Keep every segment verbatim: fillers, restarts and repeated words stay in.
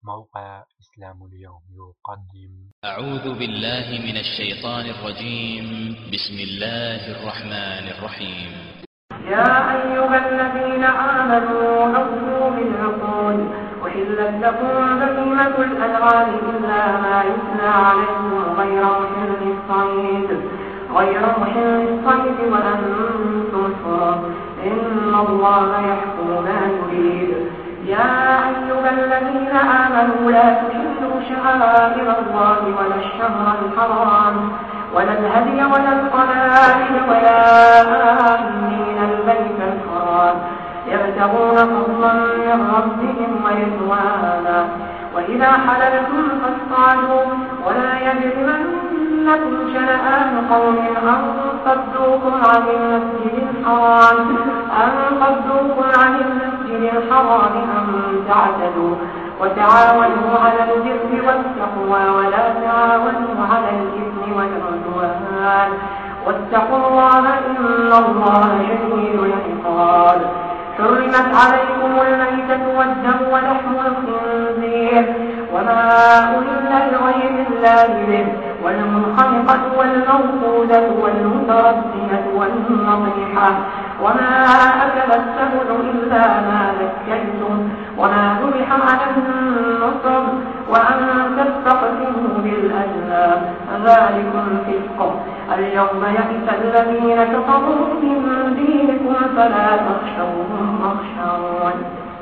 موقع إسلام اليوم يقدم. أعوذ بالله من الشيطان الرجيم. بسم الله الرحمن الرحيم. يا أيها الذين آمنوا أوفوا بالعقود أحلت لكم بهيمة الأنعام إلا ما يتلى عليكم غير محل الصيد غير محل الصيد وأنتم حرم إن الله يحكم ما يريد. يا أيها الذين آمنوا لا تحلوا شعائر الله ولا الشهر الحرام ولا الهدي ولا القلائد ولا آمين البيت الحرام يبتغون فضلا من ربهم ورضوانا وإذا حللتم فاصطادوا ولا يجرمنكم شنآن قوم أن صدوكم عن المسجد الحرام أن صدوكم عن المسجد الحرام أن تعتدوا وتعاونوا على البر والتقوى ولا تعاونوا على الإثم والعدوان واتقوا الله إن الله شديد العقاب. حرمت عليكم الميتة والدم ولحم الخنزير وما أهل لغير الله به والمنخنقة والموقوذة والمتردية والنطيحة وما أكل السبع إلا ما ذكيتم وما ذبح على النصب وأن تستقسموا بالأزلام ذلكم فسق. اليوم يئس الذين كفروا من دينكم فلا تخشوهم واخشون.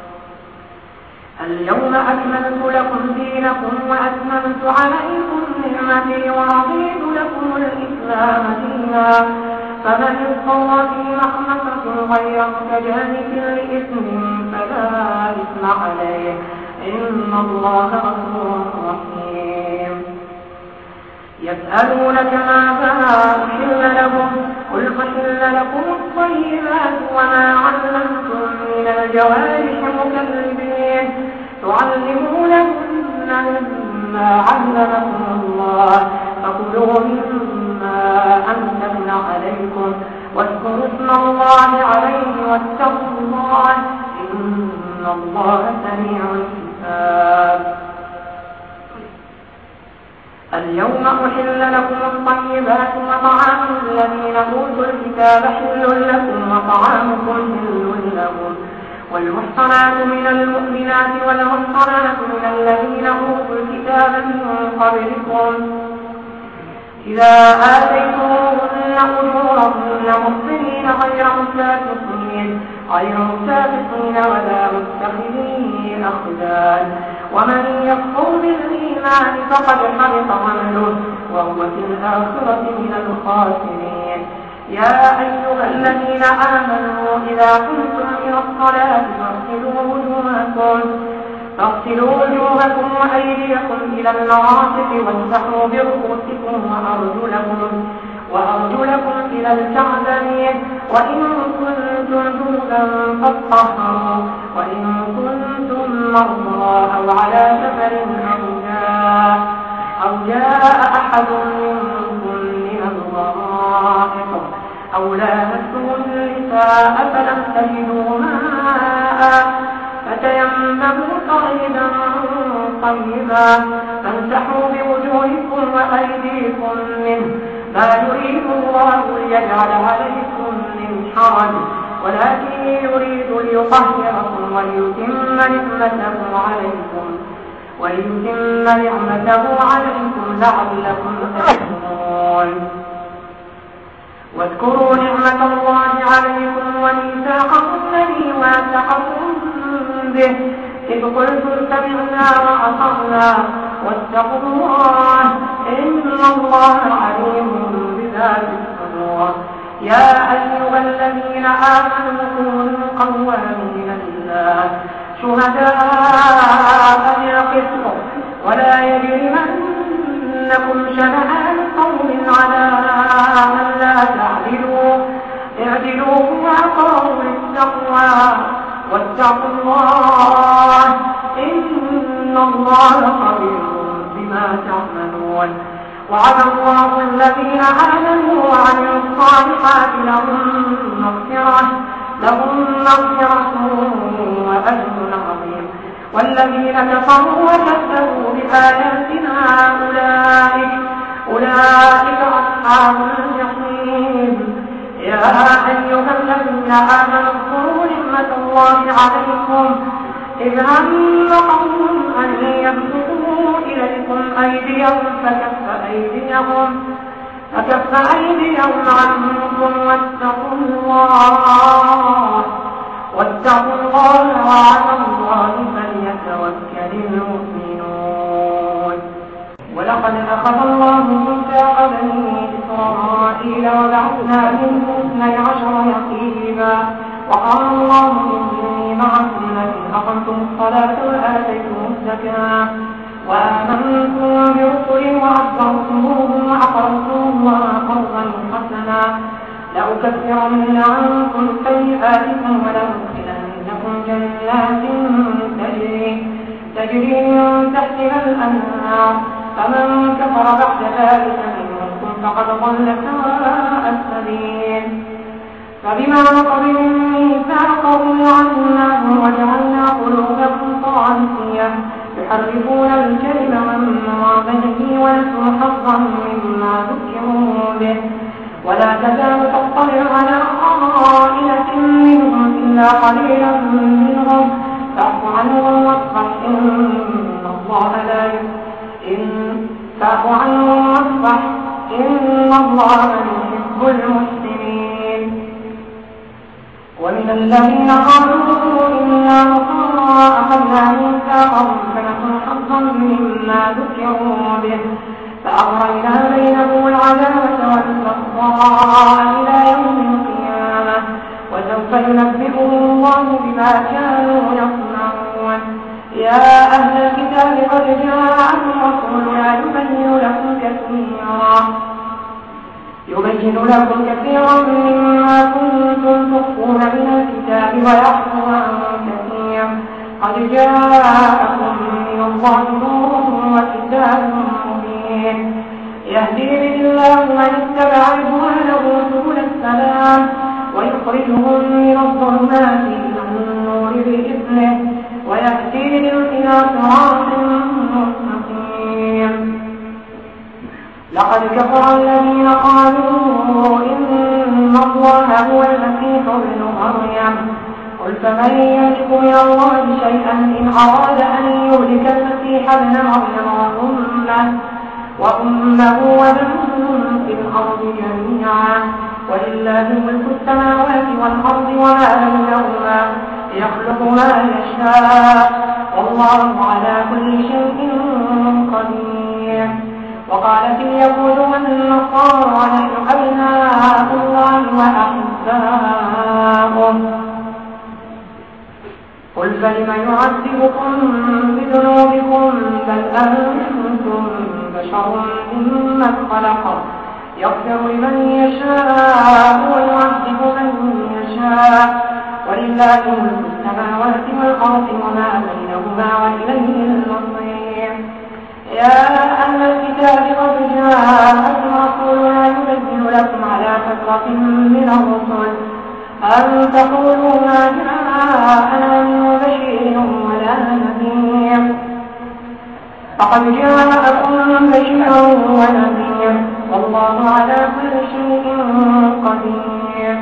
اليوم أكملت لكم دينكم وأتممت عليكم نعمتي ورضيت لكم الإسلام دينا فمن اضطر في مخمصة غير متجانف لإثم فلا إثم عليه إن الله غفور رحيم. يسألونك ماذا أحل لهم قل أحل لكم الطيبات وما علمتم من الجوارح مكلبين تعلمونهن مما علمكم الله فكلوا مما أمسكن عليكم واذكروا اسم الله عليه واتقوا الله إن الله سميع الحساب. اليوم أحل لكم الطيبات وطعام الذين أوتوا الكتاب حل لكم وطعامكم حل لهم والمحصنات من المؤمنات والمحصنات من الذين أوتوا الكتاب من قبلكم إذا آتيتموهن أجورهن محصنين غير مسافحين غير مسافحين ولا متخذي أخدان ومن يكفر بالإيمان فقد حبط عمله وهو في الآخرة من الخاسرين. يا أيها الذين آمنوا إذا قمتم إلى الصلاة فاغسلوا وجوهكم فاغسلوا وجوهكم وأيديكم إلى المرافق وامسحوا برؤوسكم وأرجلكم وأرجلكم إلى الكعبين وإن كنتم جنبا فاطهروا وإن كنتم مرضى أو على سفر أو جاء أو جاء أحد منكم من الغائط أو لامستم النساء فلم تجدوا ماء فتيمموا صعيدا طيبا فامسحوا بوجوهكم وأيديكم منه ما يريد الله ليجعل عليكم من حرج ولكن يريد ليطهركم وليتم نعمته عليكم وليتم نعمته عليكم لعلكم تشكرون. واذكروا نعمة الله عليكم وميثاقه الذي واثقكم به إذ قلتم سمعنا وأطعنا واتقوا الله إن الله عليم بذات الصدور. يا أيها الذين آمنوا كونوا قوامين لله شهداء بالقسط ولا يجرمنكم شنآن قوم على ألا تعدلوا اعدلوا هو أقرب للتقوى واتقوا الله إن الله خبير بما تعملون. وعد الله الذين آمنوا وعملوا الصالحات لهم مغفرة لهم مغفرة وأجر عظيم. والذين كفروا وكذبوا بآياتنا أولئك أولئك أصحاب الجحيم. يا أيها الذين آمنوا اذكروا نعمة الله عليكم إذ هم قوم أن يبسطوا إليكم أيديهم فكف أيديهم فكف أيديهم عنكم واتقوا الله واتقوا الله وعلى الله فليتوكل المؤمنون. ولقد أخذ الله ميثاق بني إسرائيل وبعثنا منهم اثني عشر نقيبا وقال الله إني معكم لئن أقمتم الصلاة وآتيتم الزكاة وآمنتم برسل وعزرتموهم وأقرضتم الله قرضا حسنا لأكفرن عنكم سيئاتكم ولأدخلنكم جنات تجري تجري من تحتها الأنهار فمن كفر بعد ذلك منكم فقد ضل سواء السبيل. فبما نقضهم ميثاقهم لعناهم وجعلنا قلوبهم قاسية يحرفون الكلم عن مواضعه ونسوا حظا مما ذكروا به ولا تزال تطلع على خائنة منهم إلا قليلا منهم فاعف عنهم واصفح إن الله لا إن فاعف عنهم واصفح إن الله يحب المحسنين. ومن الذين قالوا إنا نصارى أخذنا ميثاقهم فنسوا حظا مما ذكروا به فأغرينا بينهم العداوة والبغضاء إلى يوم القيامة وسوف ينبئهم الله بما كانوا يصنعون. يا أهل الكتاب قد جاءكم رسولنا يبين لكم كثيرا يبين لكم كثيرا مما كنتم تخفون من الكتاب ويعفو عن كثير قد جاءكم من الله نور وكتاب مبين يهدي به الله من اتبع رضوانه سبل السلام ويخرجهم من الظلمات إلى النور بإذنه ويهديهم إلى صراط مستقيم. لقد كفر الذين قالوا إن الله هو المسيح ابن مريم قل فمن يملك من الله شيئا إن أراد أن يهلك المسيح ابن مريم وأمه وأمه ومن في الأرض جميعا ولله ملك السماوات والأرض وما بينهما يخلق ما يشاء والله على كل شيء قدير. وقالت اليهود والنصارى نحن أبناء الله وأحباؤه قل فلم يعذبكم بذنوبكم بل أنتم بشر ممن خلق يغفر لمن يشاء ويعذب من يشاء ولله ملك السماوات والأرض وما بينهما وإليه المصير. يا أهل الكتاب قد جاءكم رسولنا يبين لكم على فترة من الرسل أن تقولوا ما جاءنا من بشير ولا نذير فقد جاءكم بشير ونذير والله على كل شيء قدير.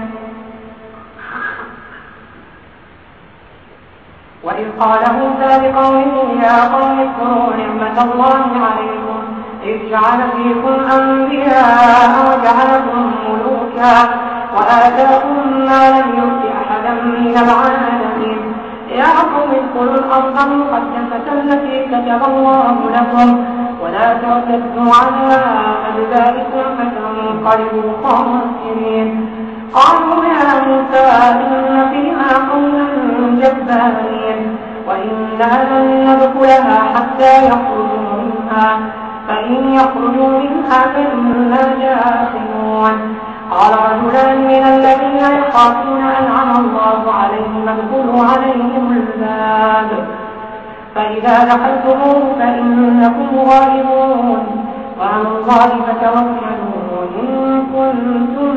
وإذ قال موسى لقومه يا قوم اذكروا نعمة الله عليكم إذ جعل فيكم أنبياء وجعلكم ملوكا وآتاكم ما لم يؤت أحدا من العالمين. يا قوم ادخلوا الأرض المقدسة التي كتب الله لكم ولا ترتدوا على أدباركم فتنقلبوا خاسرين. قالوا يا موسى إن فيها قوما جبارين وإنا لن ندخلها حتى يخرجوا منها فإن يخرجوا منها فإنا داخلون. قال رجلان من الذين يخافون أنعم الله عليهم ادخلوا عليهم الباب فإذا دخلتموه فإنكم غالبون وعلى الله فتوكلوا إن كنتم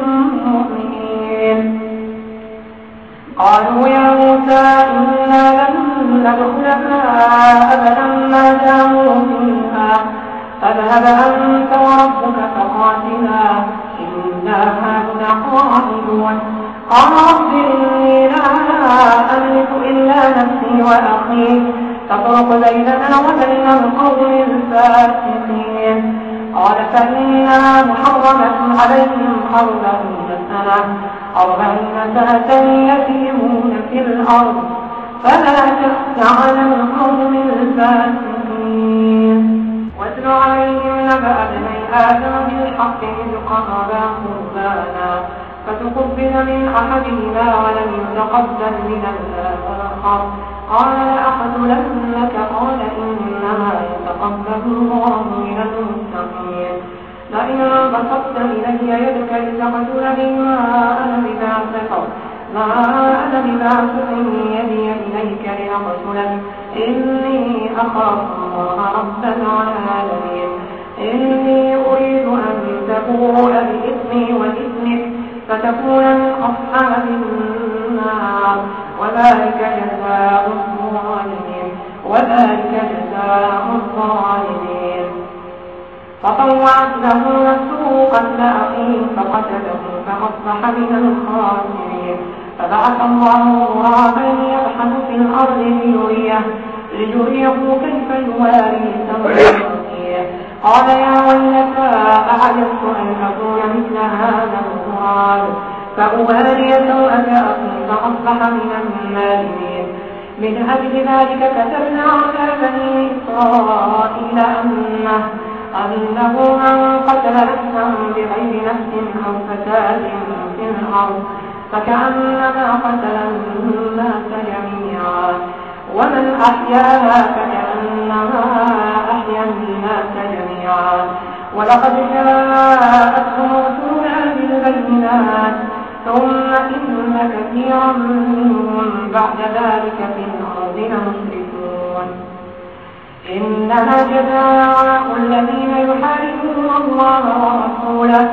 مؤمنين. قالوا يا موسى إنا لن ندخلها أبدا ما داموا فيها فاذهب أنت وربك فقاتلا إنا هاهنا قاعدون. قال رب إني لا أملك إلا نفسي وأخي فافرق بيننا وبين القوم الفاسقين. قال فإنها محرمة عليهم أربعين سنة أربعين سنة يتيمون في الأرض فلا تخش على القوم الفاسقين. واتل عليهم نبأ ابني آدم بالحق إذ قربا قربانا فتقبل من أحدهما ولم يتقبل من الآخر قال لأقتلنك قال إنما يتقبل الله من المتقين. لئن بسطت إلي يدك لتقتلني ما أنا بباسط ما أنا بباسط يدي إليك لأقتلك إني أخاف الله رب العالمين. إني أريد أن تبوء بإثمي وإثمك فتكون من أصحاب النار وذلك جزاء الظالمين وذلك جزاء الظالمين. فطوعت له نفسه قتل أخيه فقتله فأصبح من الخاسرين. فبعث الله غرابا يبحث في الأرض ليريه ليريه كيف يواري سوء أخيه قال يا ويلتى أعجزت أن أكون مثل هذا الغراب فأواري سوءة أخي فأصبح من النادمين. من أجل ذلك كتبنا على بني إسرائيل أنه أنه من قتل نفسا بغير نفس أو فساد في الأرض فكأنما قتل الناس جميعا ومن أحياها فكأنما أحيا الناس جميعا. ولقد جاءتهم رسلنا بالبينات ثم إن كثيرا منهم بعد ذلك في الأرض لمسرفون. إنما جزاء الذين يحاربون الله ورسوله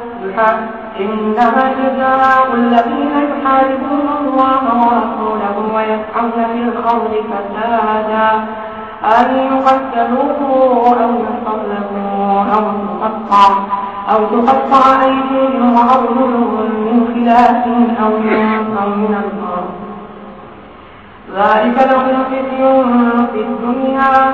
إنما جزاء الذين يحاربون الله ورسوله ويسعون في الأرض فسادا أن يقتلوا أو يصلبوا أو تقطع أو تقطع أيديهم وأرجلهم من خلاف أو ينفوا من الأرض ذلك لهم خزي في الدنيا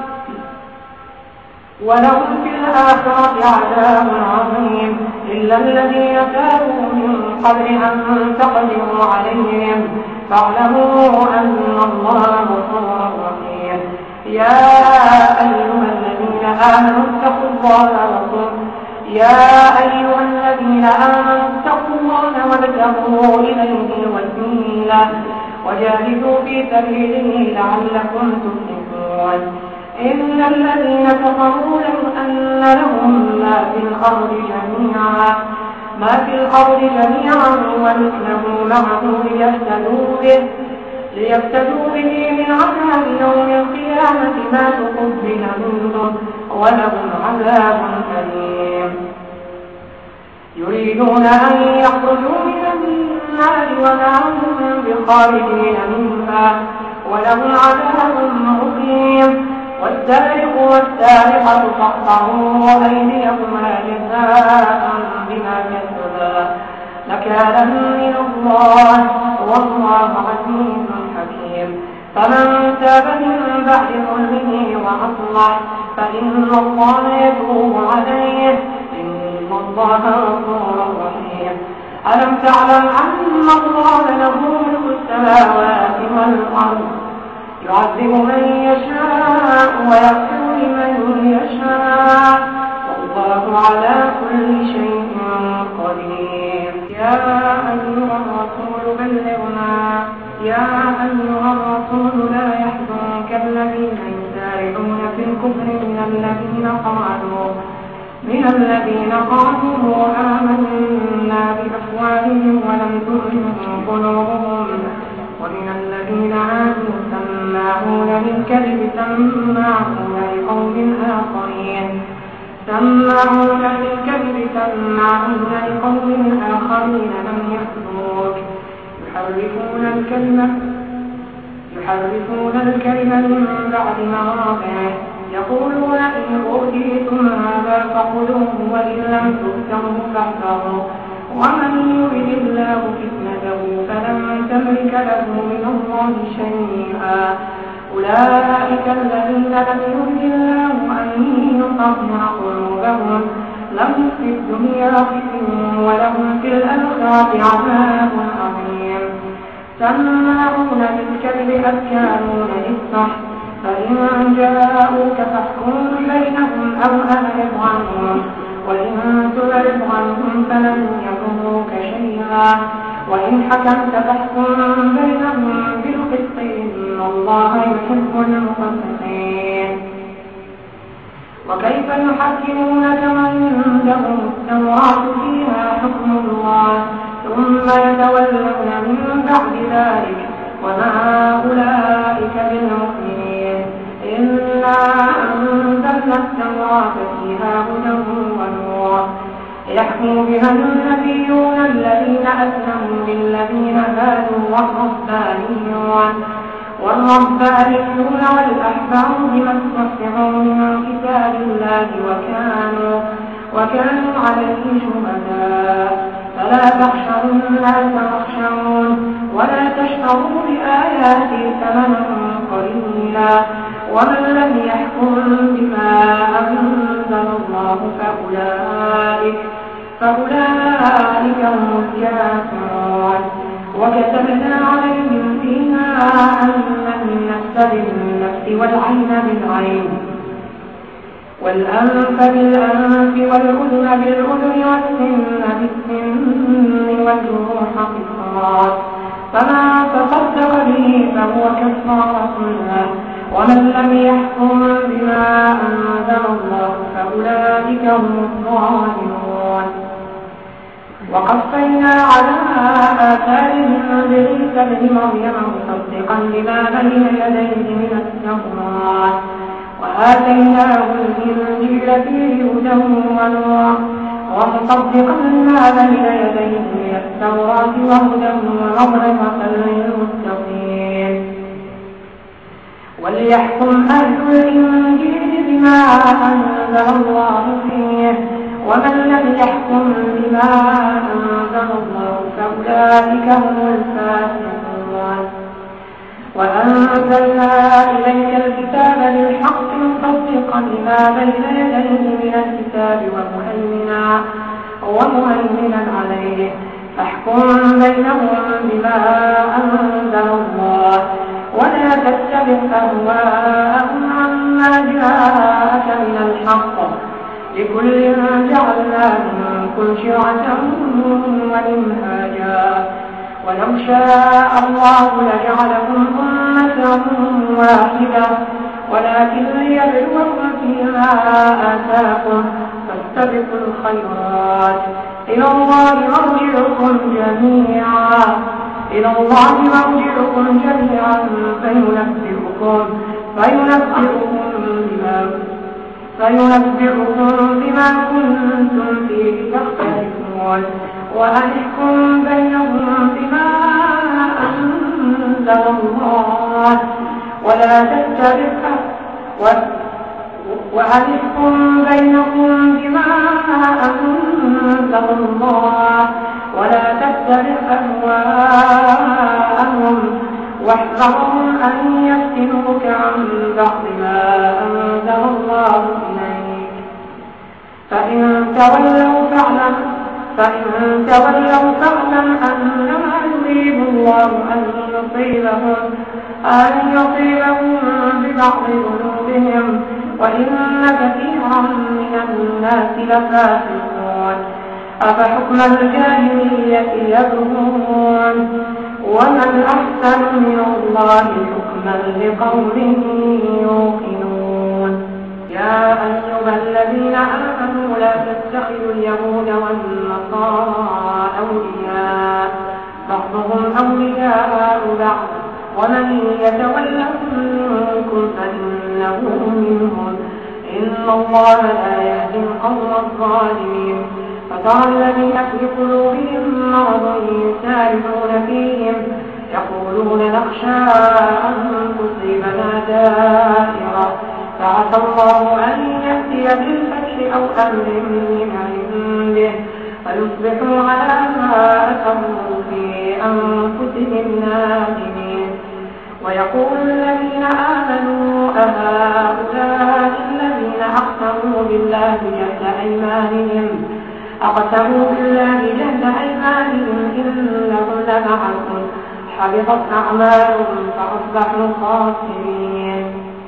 ولهم في الآخرة عذاب عظيم إلا الذين تابوا من قبل أن تقدروا عليهم فاعلموا أن الله غفور رحيم. يا أيها الذين آمنوا اتقوا الله وقولوا يا أيها الذين آمنوا اتقوا الله وابتغوا إليه الوسيلة وجاهدوا في سبيله لعلكم تفلحون. إن الذين كفروا لو أن لهم ما في الأرض جميعا ما في الأرض جميعا ومثله معه ليفتدوا به ليفتدوا به من عذاب يوم القيامة ما تقبل منهم ولهم عذاب أليم. يريدون أن يخرجوا من النار وما هم بخارجين منها ولهم عذاب مقيم. والسارق والسارقة فاقطعوا أيديهما جزاء بما كسبا نكالا من الله والله عزيز حكيم. فمن تاب من بعد ظلمه وأصلح فإن الله يتوب عليه إن الله غفور رحيم. ألم تعلم أن الله له ملك السماوات والأرض يعذب من يشاء ويغفر لمن يشاء والله على كل شيء قدير. يا أيها الرسول بلغ ما يا أيها الرسول لا يحزنك الذين يسارعون في الكفر من الذين قالوا من الذين قالوا آمنا بأفواههم ولم تؤمن قلوبهم ومن الذين عادوا سماعون للكذب سماعون لقوم آخرين سماعون للكذب سماعون لقوم آخرين لم يحضروك يحرفون الكلمة يحرفون الكلم من بعد مواضعه يقولون إن أوتيتم هذا فخذوه وإن لم تؤتوه فاحذروا ومن يرد الله فتنته فلن تملك له من الله شيئا أولئك الذين لم يرد الله أن يطهر قلوبهم لهم في الدنيا خزي ولهم في الآخرة عذاب عظيم سماعون للكذب أكالون للسحت فإن جاءوك فاحكم بينهم أو أعرض عنهم وإن تعرض عنهم فلن يضروك شيئا وإن حكمت فاحكم بينهم بالقسط إن الله يحب المقسطين وكيف يحكمونك وعندهم التوراة فيها حكم الله ثم يتولون من بعد ذلك وما أولئك بالمؤمنين إنا أنزلنا التوراة فيها هدى ونور يحكم بها النبيون الذين أسلموا للذين هادوا والربانيون والربانيون والأحبار بما استحفظوا من كتاب الله وكانوا وكانوا عليه شهداء فلا تخشوا الناس واخشون ولا تشتروا بآياتي ثمنا قليلا ومن لم يحكم بما أنزل الله فأولئك فأولئك هم الكافرون وكتبنا عليهم فيها أن النفس بالنفس والعين بالعين والأنف بالأنف والأذن بالأذن والسن بالسن والجروح قصاص فما تصدق به فهو كفارة له ومن لم يحكم بما أنزل الله فأولئك هم الظالمون وقفينا على آثارهم بعيسى ابن مريم مصدقا لما بين يديه من التوراة وآتيناه الإنجيل فيه هدى ونور ومصدقا لما بين يديه من التوراة وهدى وموعظة للمتقين وليحكم أهل الإنجيل بما أنزل الله فيه ومن لم يحكم بما أنزل الله فأولئك هم الفاسقون وأنزلنا إليك الكتاب بالحق مصدقا لما بين يديه من الكتاب ومهيمنا ومهيمنا عليه فاحكم بينهم بما أنزل الله ولا تتبع أهواءهم عما جاءك من الحق لكل جعلنا منكم شرعة ومنهاجا ولو شاء الله لجعلكم أمة واحدة ولكن ليبلوكم فيما آتاكم فاستبقوا الخيرات إلى الله مرجعكم جميعا إلى الله مرجعكم جميعا فينبئكم فينبئكم بما فينبئكم بما كنتم فيه تختلفون وأحكم بينهم بما أنزل الله ولا تتبع وأحكم بينهم بما أنزل الله ولا تتبع أهواءهم واحذرهم أن يفتنوك عن بعض ما أنزل الله إليك فإن تولوا فاعلم فإن تولوا فاعلم أنما يريد الله أن يصيبهم أن يصيبهم ببعض ذنوبهم وإن كثيرا من الناس لفاسقون أفحكم الجاهلية يبغون ومن أحسن من الله حكما لقوم يوقنون يا أيها الذين آمنوا لا تتخذوا اليهود والنصارى أولياء بعضهم أولياء بعض ومن يتولهم منكم فإنه منهم إن الله لا يهدي القوم الظالمين فترى الذين في قلوبهم مرض يسارعون فيهم يقولون نخشى أن تصيبنا دائرة فعسى الله أن يأتي بالفتح أو أمر من عنده فيصبحوا على ما أسروا في أنفسهم نادمين. ويقول الذين آمنوا أهؤلاء الذين أقسموا بالله جهد أيمانهم أقسموا بالله جهد أيمانهم إنهم لمعكم حبطت أعمالهم فأصبحوا خاسرين.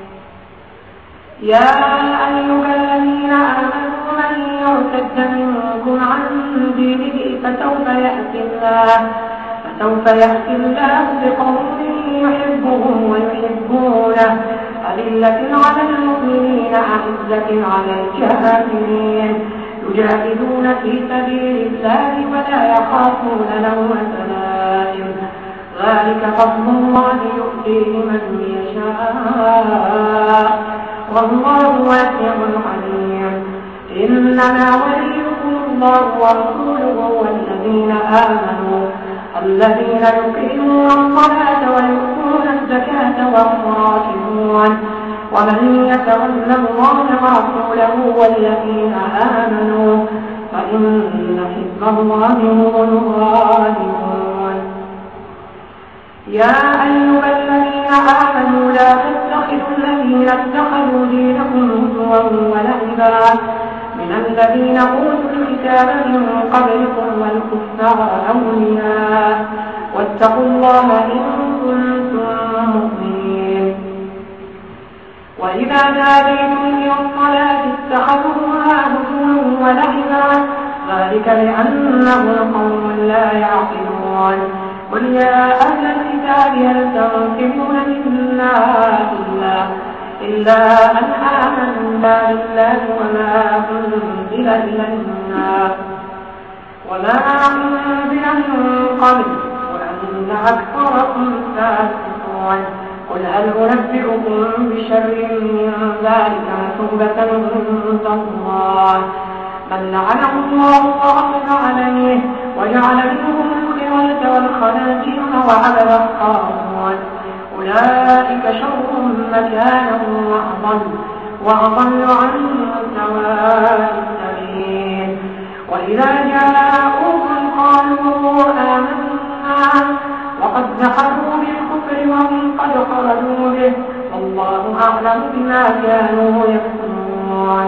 يا أيها الذين آمنوا من يرتد منكم عن دينه فسوف يأتي الله فسوف يأتي الله بقوم يحبهم ويحبونه أذلة على المؤمنين أعزة على الكافرين يجاهدون في سبيل الله ولا يخافون لومة لائم ذلك فضل الله يؤتيه من يشاء والله واسع عليم. إنما وليكم الله ورسوله والذين آمنوا الذين يقيمون الصلاة ويؤتون الزكاة وهم راكعون ومن يتولى الله ورسوله والذين آمنوا فإن حزب الله هم الغالبون. يا أيها الذين آمنوا لا تتخذوا الذين اتخذوا دينكم هزوا ولعبا من الذين أوتوا الكتاب من قبلكم والكفار أولياء واتقوا الله إن كنتم مؤمنين. وإذا ناديتم إلى الصلاة اتخذوها هزوا ولعبا ذلك لأنهم قوم لا يعقلون. قل يا أهل الكتاب هل تنكرون منا إلا إلا أن آمنا بالله وما أنزل إلينا وما أنزل من قبل وأن أكثركم فاسقون. قل هل أنبئكم بشر من ذلك مثوبة عند الله من لعنه الله وغضب عليه وجعل منهم القردة والخنازير وعبد الطاغوت أولئك شر مكانا وأضل وأضل عن سواء السبيل. وإذا جاءوكم قالوا آمنا وقد دخلوا بالكفر وهم قد خرجوا به والله أعلم بما كانوا يكتمون.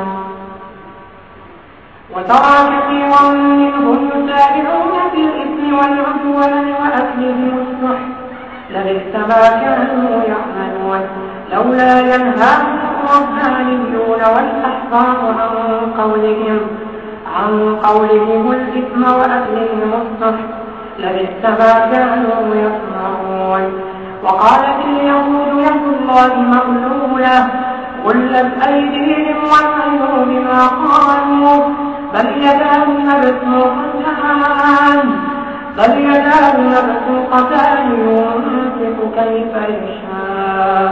وترى كثيرا منهم يسارعون في الإثم والعدوان وأكلهم السحت لبئس ما كانوا يعملون. لولا ينهاهم الربانيون والأحبار عن قولهم عن قولهم الإثم وأكلهم السحت لبئس ما كانوا يصنعون. وقالت اليهود يد الله مغلولة غلت أيديهم ولعنوا بما قالوا بل يداه مبسوطتان بل يداه مبسوطتان ينفق كيف يشاء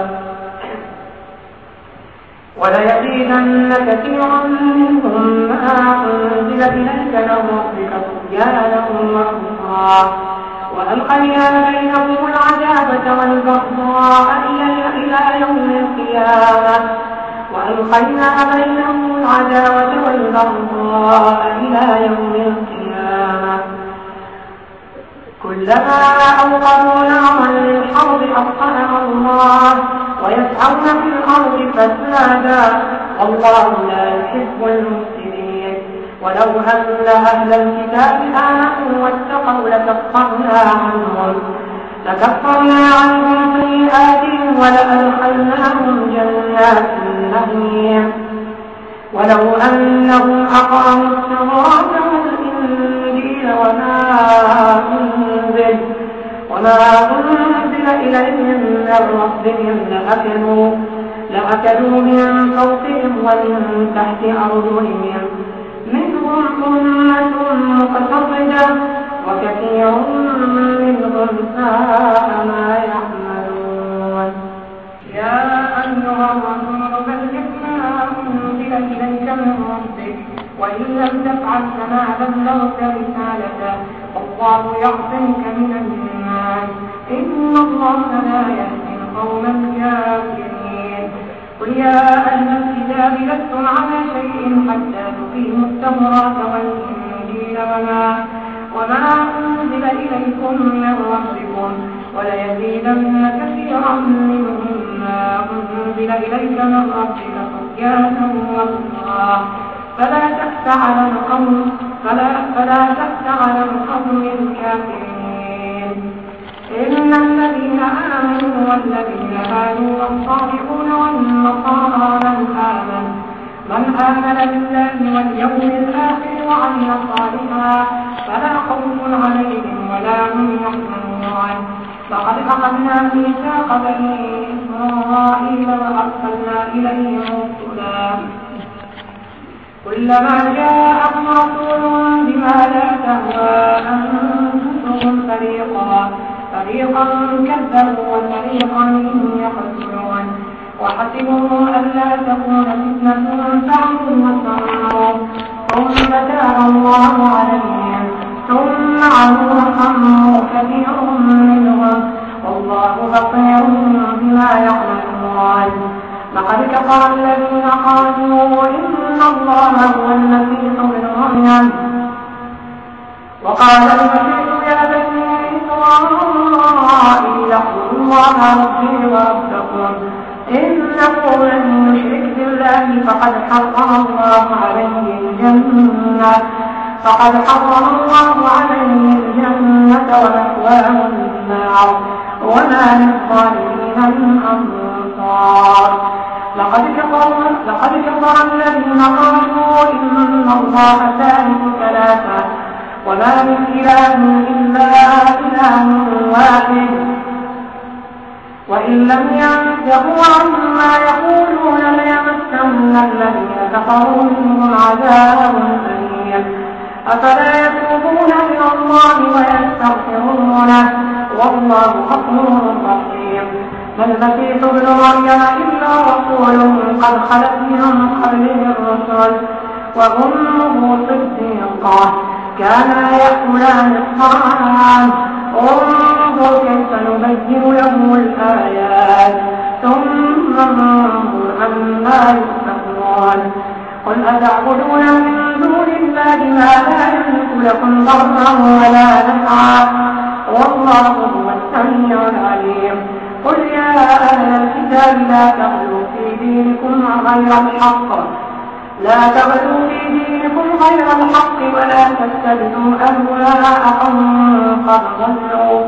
وليزيدن كثيرا منهم ما أنزل إليك من ربك طغيانا وكفرا وألقينا بينهم العداوة والبغضاء إلى يوم القيامة وألقينا بينهم العداوة والبغضاء إلى يوم القيامة كلما أوقدوا نارا للحرب أطفأها الله ويسعون في الأرض فسادا والله لا يحب المفسدين. ولو أن أهل الكتاب آمنوا واتقوا لكفرنا عنهم لكفرنا عنهم سيئاتهم ولأدخلناهم جنات النعيم ولو أنهم أقاموا الصلاة والإنجيل وما أنزل وما أنزل إليهم من ربهم لأكلوا لأكلوا من فوقهم ومن تحت أرجلهم منهم أمة مقتصدة وكثير منهم ساء ما يعملون. يا أيها الرسول بلغ ما أنزل إليك من ربك وإن لم تفعل فما بلغت رسالته والله يعصمك من الناس إن الله لا يهدي القوم الكافرين. قل يا أهل الكتاب لستم على شيء حتى تقيموا التوراة والإنجيل وما وما أنزل إليكم من ربكم وليزيدن كثيرا منهم ما أنزل إليك من ربك طغيانا وكفرا فلا تأس على القوم فلا فلا تأس على القوم الكافرين. إن الذين آمنوا والذين هادوا والصابئون والنصارى من آمن من آمن بالله واليوم الآخر وعمل صالحا فلا خوف عليهم ولا هم يحزنون. لقد أخذنا ميثاق بني إسرائيل وأرسلنا إليهم رسلا كلما جاءهم رسول بما لا تهوى أنفسهم فريقا فريقا كذبوا وفريقا يقتلون وحسبوا ألا تكون فتنة فعلوا وصموا ثم تاب الله عليهم ثم عموا وصموا كثير منهم والله بصير بما يعملون. لقد كفر الذين قالوا إن الله هو المسيح ابن مريم وقال المسيح يا بني إسرائيل اعبدوا الله ربي وربكم إنه من يشرك بالله فقد حرم الله عليه الجنة فقد حرم الله عليه الجنة ومأواه النار وما للظالمين من أنصار. لقد كفر لقد كفر الذين قالوا إن الله ثالث ثلاثة وما من إله إلا إله واحد وإن لم ينتهوا عما يقولون ليمسن الذين كفروا منهم عذاب أليم. أفلا يتوبون إلى الله ويستغفرونه والله غفور رحيم. ما المسيح ابن مريم إلا رسول قد خلت من قبله الرسل وأمه صديقة كانا يأكلان الطعام انظر كيف نبين لهم الآيات ثم انظر عما يؤفكون. قل أتعبدون من دون الله ما لا يملك لكم ضرا ولا نفعا والله هو السميع العليم. قل يا أهل الكتاب لا تغلوا في دينكم غير الحق لا تغلوا في دينكم غير الحق ولا تتبعوا أهواء قوم قد ضلوا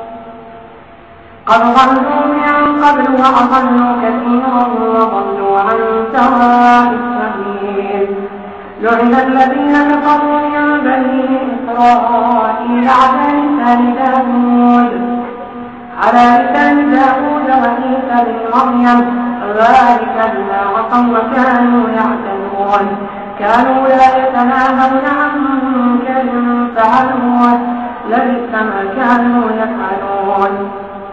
قد ضلوا من قبل وأضلوا كثيرا وضلوا عن سواء السبيل. لعن الذين كفروا من بني إسرائيل على لسان داود على لسان داود وعيسى بن مريم ذلك بما عصوا وكانوا يعتدون كانوا لا يتناهون عن منكر فعلوه لبئس ما كانوا يفعلون.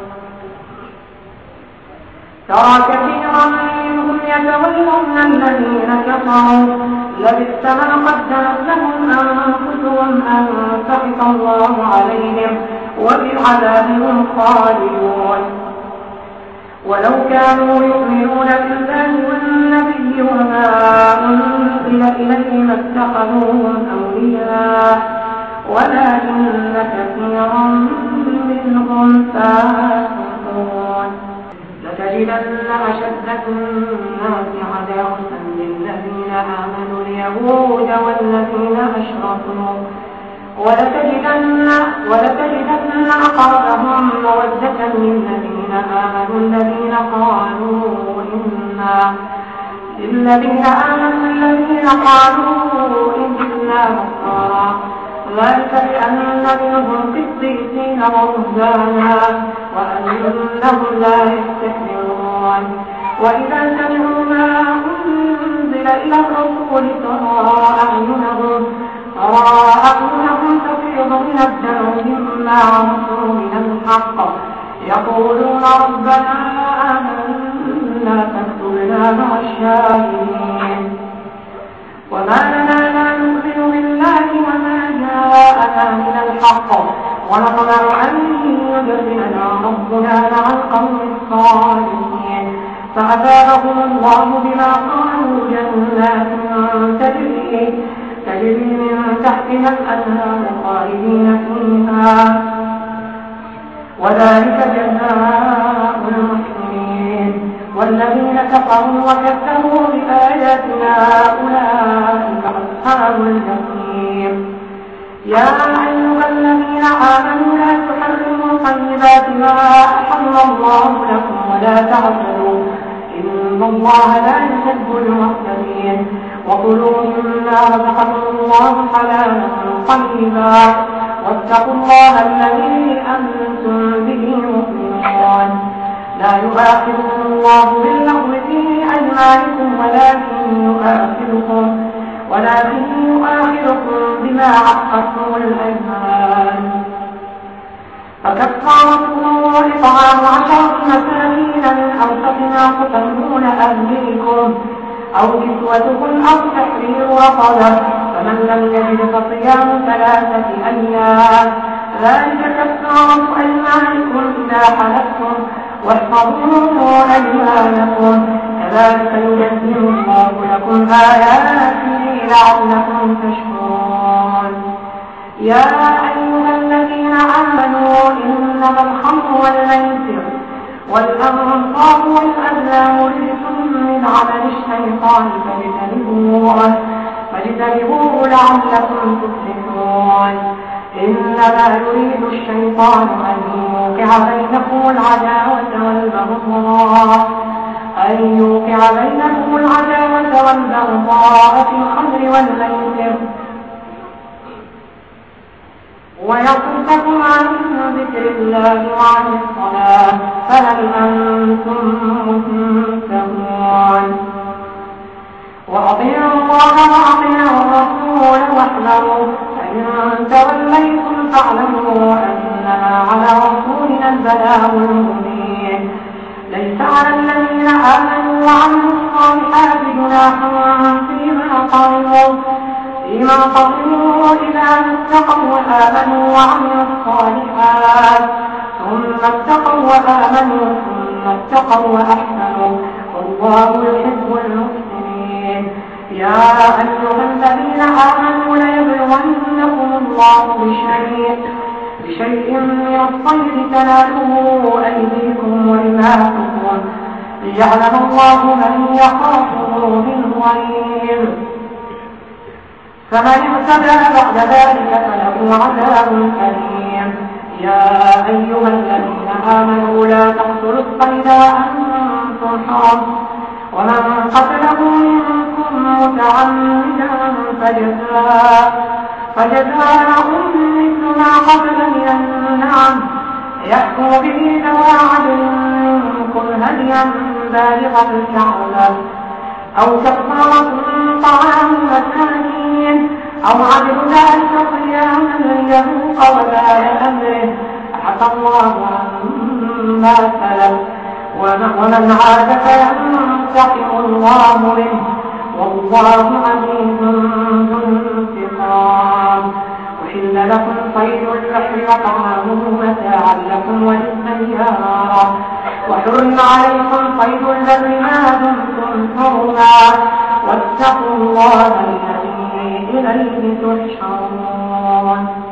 ترى كثيرا منهم يتولون الذين كفروا لبئس ما قدمت لهم أنفسهم أن سخط الله عليهم وبالعذاب هم خالدون. ولو كانوا يؤمنون بالله والنبي وما أنزل إليه ما اتخذوهم أولياء ولكن كثيرا منهم فاسقون. لتجدن أشد الناس عداوة للذين آمنوا اليهود والذين أشركوا ولتجدن ولتجدن أقربهم مودة للذين آمنوا الذين قالوا إنا للذين آمنوا الذين قالوا إنا نصارى ذلك بأن منهم قسيسين ورهبانا وأنهم لا يستكبرون. وإذا سمعوا ما أنزل إلى الرسول ترى أعينهم ترى أعينهم تفيض من الدمع مما عرفوا من الحق يقولون ربنا آمنا فاكتبنا مع الشاهدين. وما لنا لا نؤمن بالله وما جاءنا من الحق ونطمع أن يدخلنا جنات تجري تجري من تحتها الأنهار خالدين فيها وذلك جزاء المحسنين. والذين كفروا وكذبوا بآياتنا أولئك أصحاب الجحيم. يا أيها الذين آمنوا لا تحرموا طيبات ما أحل الله لكم ولا تعتدوا إن الله لا يحب المعتدين. وكلوا مما رزقكم الله حلالا طيبا واتقوا الله الذي أنتم به مؤمنون. لا يؤاخذكم الله باللغو في أيمانكم ولكن يؤاخذكم ولكن يؤاخذكم بما عقدتم الأيمان. فكفارته إطعام عشرة مساكين من أوسط ما تطعمون أهليكم أو كسوتكم أو تحرير رقبة فمن لم يجد فصيام ثلاثة أيام ذلك كفارة أيمانكم إذا حلفتم واحفظوا أيمانكم كذلك يبين الله لكم آياته لعلكم تشكرون. يا أيها الذين آمنوا إنما الخمر والميسر والأنصاب والأزلام رجس من عمل الشيطان فاجتنبوه فاجتنبوه لعلكم تفلحون. إنما يريد الشيطان أن يوقع بينكم العداوة والبغضاء أن يوقع بينكم العداوة والبغضاء في الخمر والميسر ويصدكم عن ذكر الله وعن الصلاة فهل أنتم منتهون. وأطيعوا الله وأطيعوا الرسول واحذروا فإن توليتم فاعلموا أنما على رسولنا البلاغ المبين. ليس على الذين آمنوا وعملوا الصالحات جناح فيما طعموا فيما طعموا إذا اتقوا وآمنوا وعملوا الصالحات ثم اتقوا وآمنوا ثم اتقوا وأحسنوا والله يحب المحسنين. يا أيها الذين آمنوا ليبلونكم الله بشيء بشيء من الصيد تناله أيديكم ورماحكم ليعلم الله من يخافه بالغيب فمن اعتدى بعد ذلك فله عذاب أليم. يا أيها الذين آمنوا لا تقتلوا الصيد وأنتم حرم ومن قتله منكم متعمدا فجزاء فجزاء مثل ما قتل من النعم يحكم به ذوى عدل منكم هديا بالغ الكعبة أو كفارة طعام مساكين أو عدل ذلك صياما ليذوق وبال أمره عفى الله عما سلف ومن عاد فينتقم الله منه والله عزيز ذو انتقام. أحل لكم صيد البحر وطعامه متاعا لكم وللسيارة وحرم عليكم صيد البر ما دمتم حرما واتقوا الله الذي إليه تحشرون.